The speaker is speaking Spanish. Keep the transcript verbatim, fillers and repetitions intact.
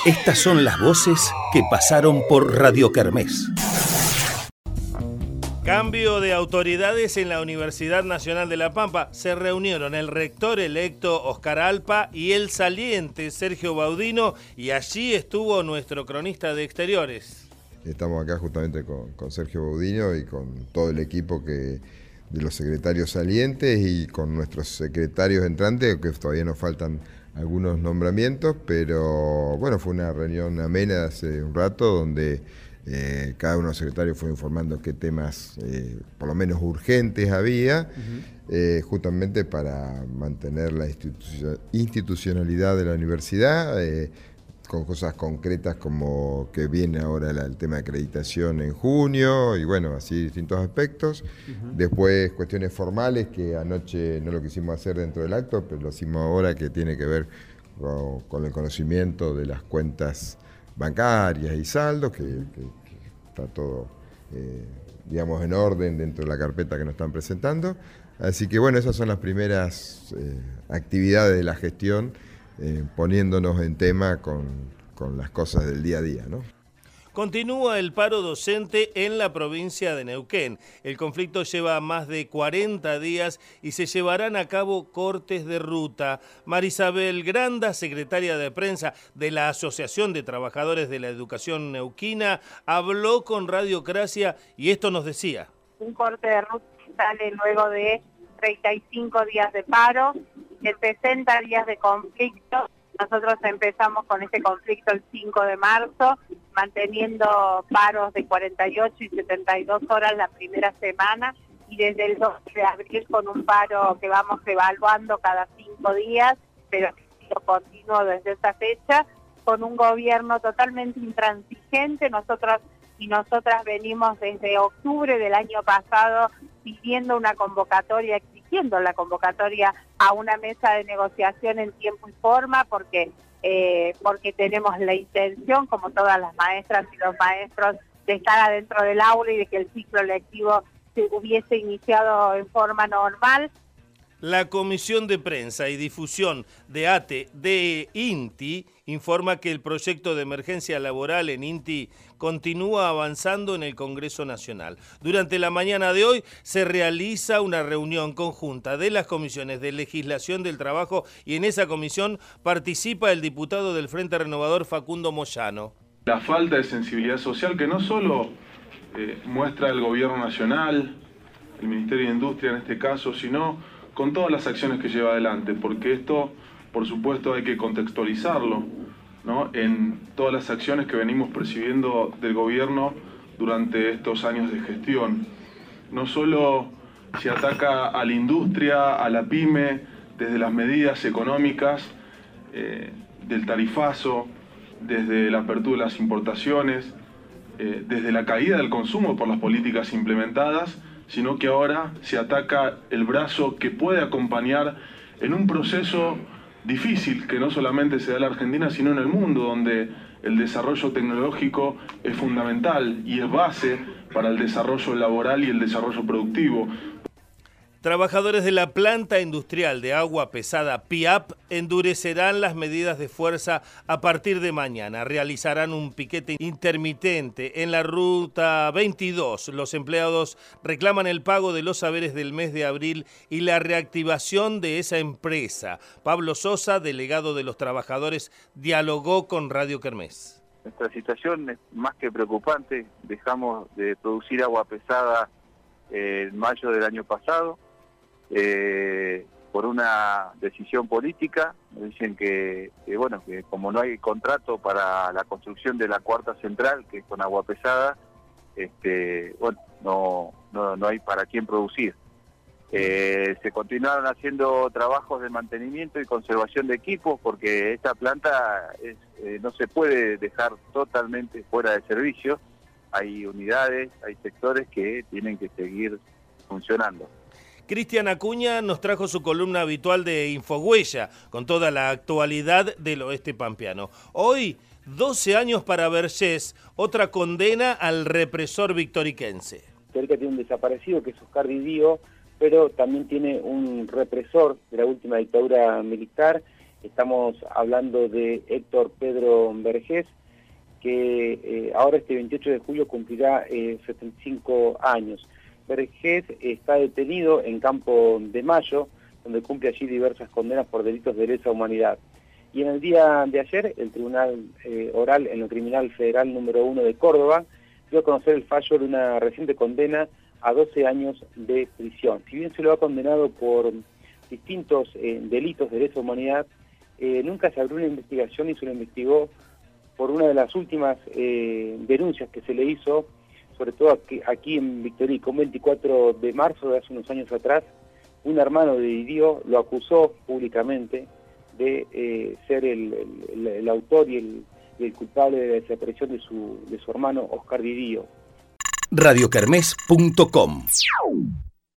Estas son las voces que pasaron por Radio Kermés. Cambio de autoridades en la Universidad Nacional de La Pampa. Se reunieron el rector electo Oscar Alpa y el saliente Sergio Baudino, y allí estuvo nuestro cronista de exteriores. Estamos acá justamente con, con Sergio Baudino y con todo el equipo que, de los secretarios salientes y con nuestros secretarios entrantes, que todavía nos faltan algunos nombramientos, pero bueno, fue una reunión amena hace un rato donde Eh, cada uno de los secretarios fue informando qué temas, eh, por lo menos urgentes, había, uh-huh. eh, justamente para mantener la institu- institucionalidad de la universidad, eh, con cosas concretas como que viene ahora la, el tema de acreditación en junio, y bueno, así distintos aspectos. Uh-huh. Después cuestiones formales que anoche no lo quisimos hacer dentro del acto, pero lo hicimos ahora, que tiene que ver con, con el conocimiento de las cuentas bancarias y saldos, que, que, que está todo, eh, digamos, en orden dentro de la carpeta que nos están presentando. Así que bueno, esas son las primeras eh, actividades de la gestión, eh, poniéndonos en tema con, con las cosas del día a día, ¿no? Continúa el paro docente en la provincia de Neuquén. El conflicto lleva más de cuarenta días y se llevarán a cabo cortes de ruta. Marisabel Granda, secretaria de prensa de la Asociación de Trabajadores de la Educación Neuquina, habló con Radiocracia y esto nos decía. Un corte de ruta sale luego de treinta y cinco días de paro, de sesenta días de conflicto. Nosotros empezamos con este conflicto el cinco de marzo, manteniendo paros de cuarenta y ocho y setenta y dos horas la primera semana, y desde el dos de abril con un paro que vamos evaluando cada cinco días, pero que ha sido continuo desde esa fecha, con un gobierno totalmente intransigente. Nosotros y nosotras venimos desde octubre del año pasado pidiendo una convocatoria, exigiendo la convocatoria a una mesa de negociación en tiempo y forma, porque eh, porque tenemos la intención, como todas las maestras y los maestros, de estar adentro del aula y de que el ciclo lectivo se hubiese iniciado en forma normal. La Comisión de Prensa y Difusión de A T E de INTI informa que el proyecto de emergencia laboral en INTI continúa avanzando en el Congreso Nacional. Durante la mañana de hoy se realiza una reunión conjunta de las comisiones de legislación del trabajo y en esa comisión participa el diputado del Frente Renovador Facundo Moyano. La falta de sensibilidad social que no solo eh, muestra el Gobierno Nacional, el Ministerio de Industria en este caso, sino con todas las acciones que lleva adelante, porque esto, por supuesto, hay que contextualizarlo, ¿no?, en todas las acciones que venimos percibiendo del gobierno durante estos años de gestión. No solo se ataca a la industria, a la pyme, desde las medidas económicas, eh, del tarifazo, desde la apertura de las importaciones, eh, desde la caída del consumo por las políticas implementadas, sino que ahora se ataca el brazo que puede acompañar en un proceso difícil que no solamente se da en la Argentina, sino en el mundo, donde el desarrollo tecnológico es fundamental y es base para el desarrollo laboral y el desarrollo productivo. Trabajadores de la planta industrial de agua pesada P I A P endurecerán las medidas de fuerza a partir de mañana. Realizarán un piquete intermitente en la ruta veintidós. Los empleados reclaman el pago de los saberes del mes de abril y la reactivación de esa empresa. Pablo Sosa, delegado de los trabajadores, dialogó con Radio Kermés. Nuestra situación es más que preocupante. Dejamos de producir agua pesada eh, en mayo del año pasado. Eh, por una decisión política. Nos dicen que, que bueno, que como no hay contrato para la construcción de la cuarta central, que es con agua pesada, este, bueno, no, no, no hay para quién producir. Eh, se continuaron haciendo trabajos de mantenimiento y conservación de equipos, porque esta planta es, eh, no se puede dejar totalmente fuera de servicio. Hay unidades, hay sectores que tienen que seguir funcionando. Cristian Acuña nos trajo su columna habitual de Infohuella, con toda la actualidad del oeste pampeano. Hoy, doce años para Vergés, otra condena al represor victoriquense. Cerca tiene un desaparecido que es Oscar Didío, pero también tiene un represor de la última dictadura militar, Estamos hablando de Héctor Pedro Vergés, que eh, ahora este veintiocho de julio cumplirá eh, setenta y cinco años. Vergés está detenido en Campo de Mayo, donde cumple allí diversas condenas por delitos de lesa humanidad. Y en el día de ayer, el Tribunal eh, Oral en lo Criminal Federal número uno de Córdoba dio a conocer el fallo de una reciente condena a doce años de prisión. Si bien se lo ha condenado por distintos eh, delitos de lesa humanidad, eh, nunca se abrió una investigación y se lo investigó por una de las últimas eh, denuncias que se le hizo, sobre todo aquí, aquí en Victorico, un veinticuatro de marzo de hace unos años atrás. Un hermano de Didio lo acusó públicamente de eh, ser el, el, el autor y el, y el culpable de la desaparición de su, de su hermano Oscar Didio. radiokermés punto com